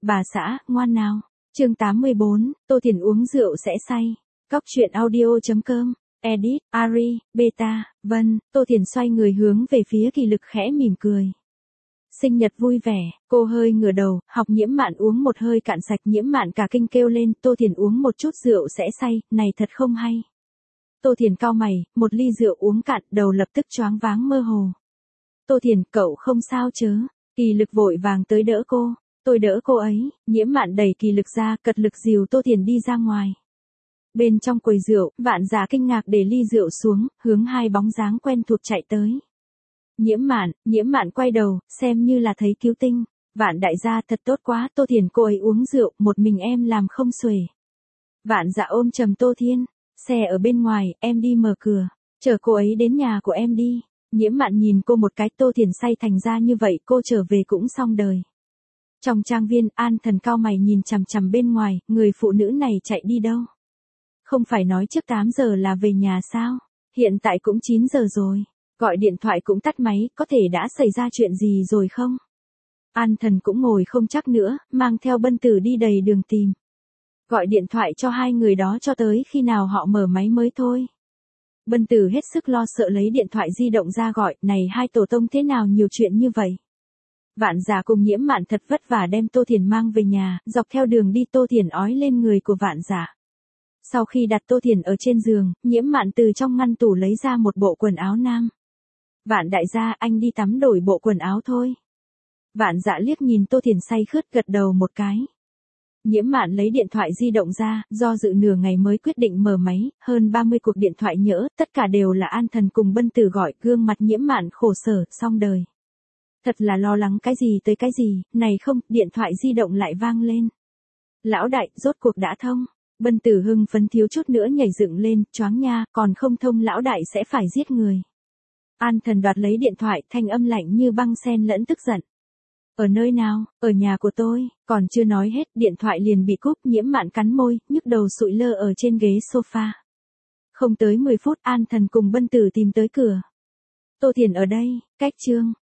Bà xã, ngoan nào. Chương 84, Tô Thiền uống rượu sẽ say. Cóc truyện audio.com. Edit, Ari, Beta, Vân. Tô Thiền xoay người hướng về phía Kỳ Lực khẽ mỉm cười. Sinh nhật vui vẻ, cô hơi ngửa đầu, học Nhiễm Mạn uống một hơi cạn sạch. Nhiễm Mạn cả kinh kêu lên, Tô Thiền uống một chút rượu sẽ say, này thật không hay. Tô Thiền cau mày, một ly rượu uống cạn, đầu lập tức choáng váng mơ hồ. Tô Thiền, cậu không sao chứ? Kỳ Lực vội vàng tới đỡ cô. Tôi đỡ cô ấy. Nhiễm Mạn đẩy Kỳ Lực ra, cật lực dìu Tô Thiền đi ra ngoài. Bên trong quầy rượu, Vạn Giả kinh ngạc để ly rượu xuống, hướng hai bóng dáng quen thuộc chạy tới. Nhiễm Mạn quay đầu, xem như là thấy cứu tinh. Vạn đại gia thật tốt quá, Tô Thiền cô ấy uống rượu, một mình em làm không xuể. Vạn Dạ ôm chầm Tô Thiên, xe ở bên ngoài, em đi mở cửa, chở cô ấy đến nhà của em đi. Nhiễm Mạn nhìn cô một cái, Tô Thiền say thành ra như vậy, cô trở về cũng xong đời. Trong trang viên, An Thần cau mày nhìn chằm chằm bên ngoài, người phụ nữ này chạy đi đâu? Không phải nói trước 8 giờ là về nhà sao? Hiện tại cũng 9 giờ rồi. Gọi điện thoại cũng tắt máy, có thể đã xảy ra chuyện gì rồi không? An Thần cũng ngồi không chắc nữa, mang theo Bân Tử đi đầy đường tìm. Gọi điện thoại cho hai người đó cho tới khi nào họ mở máy mới thôi. Bân Tử hết sức lo sợ lấy điện thoại di động ra gọi, này hai tổ tông thế nào nhiều chuyện như vậy? Vạn Giả cùng Nhiễm Mạn thật vất vả đem Tô Thiền mang về nhà, dọc theo đường đi Tô Thiền ói lên người của Vạn Giả. Sau khi đặt Tô Thiền ở trên giường, Nhiễm Mạn từ trong ngăn tủ lấy ra một bộ quần áo nam. Vạn đại gia, anh đi tắm đổi bộ quần áo thôi. Vạn Dạ liếc nhìn Tô Thiền say khướt gật đầu một cái. Nhiễm Mạn lấy điện thoại di động ra, do dự nửa ngày mới quyết định mở máy, hơn 30 cuộc điện thoại nhỡ, tất cả đều là An Thần cùng Bân Tử gọi, gương mặt Nhiễm Mạn khổ sở, xong đời. Thật là lo lắng cái gì tới cái gì, này không, điện thoại di động lại vang lên. Lão đại, rốt cuộc đã thông. Bân Tử hưng phấn thiếu chút nữa nhảy dựng lên, choáng nha, còn không thông lão đại sẽ phải giết người. An Thần đoạt lấy điện thoại, thanh âm lạnh như băng xen lẫn tức giận. Ở nơi nào? Ở nhà của tôi. Còn chưa nói hết, điện thoại liền bị cúp. Nhiễm Mạn cắn môi, nhức đầu sụi lơ ở trên ghế sofa. Không tới 10 phút, An Thần cùng Bân Tử tìm tới cửa. Tô Thiền ở đây, cách chương.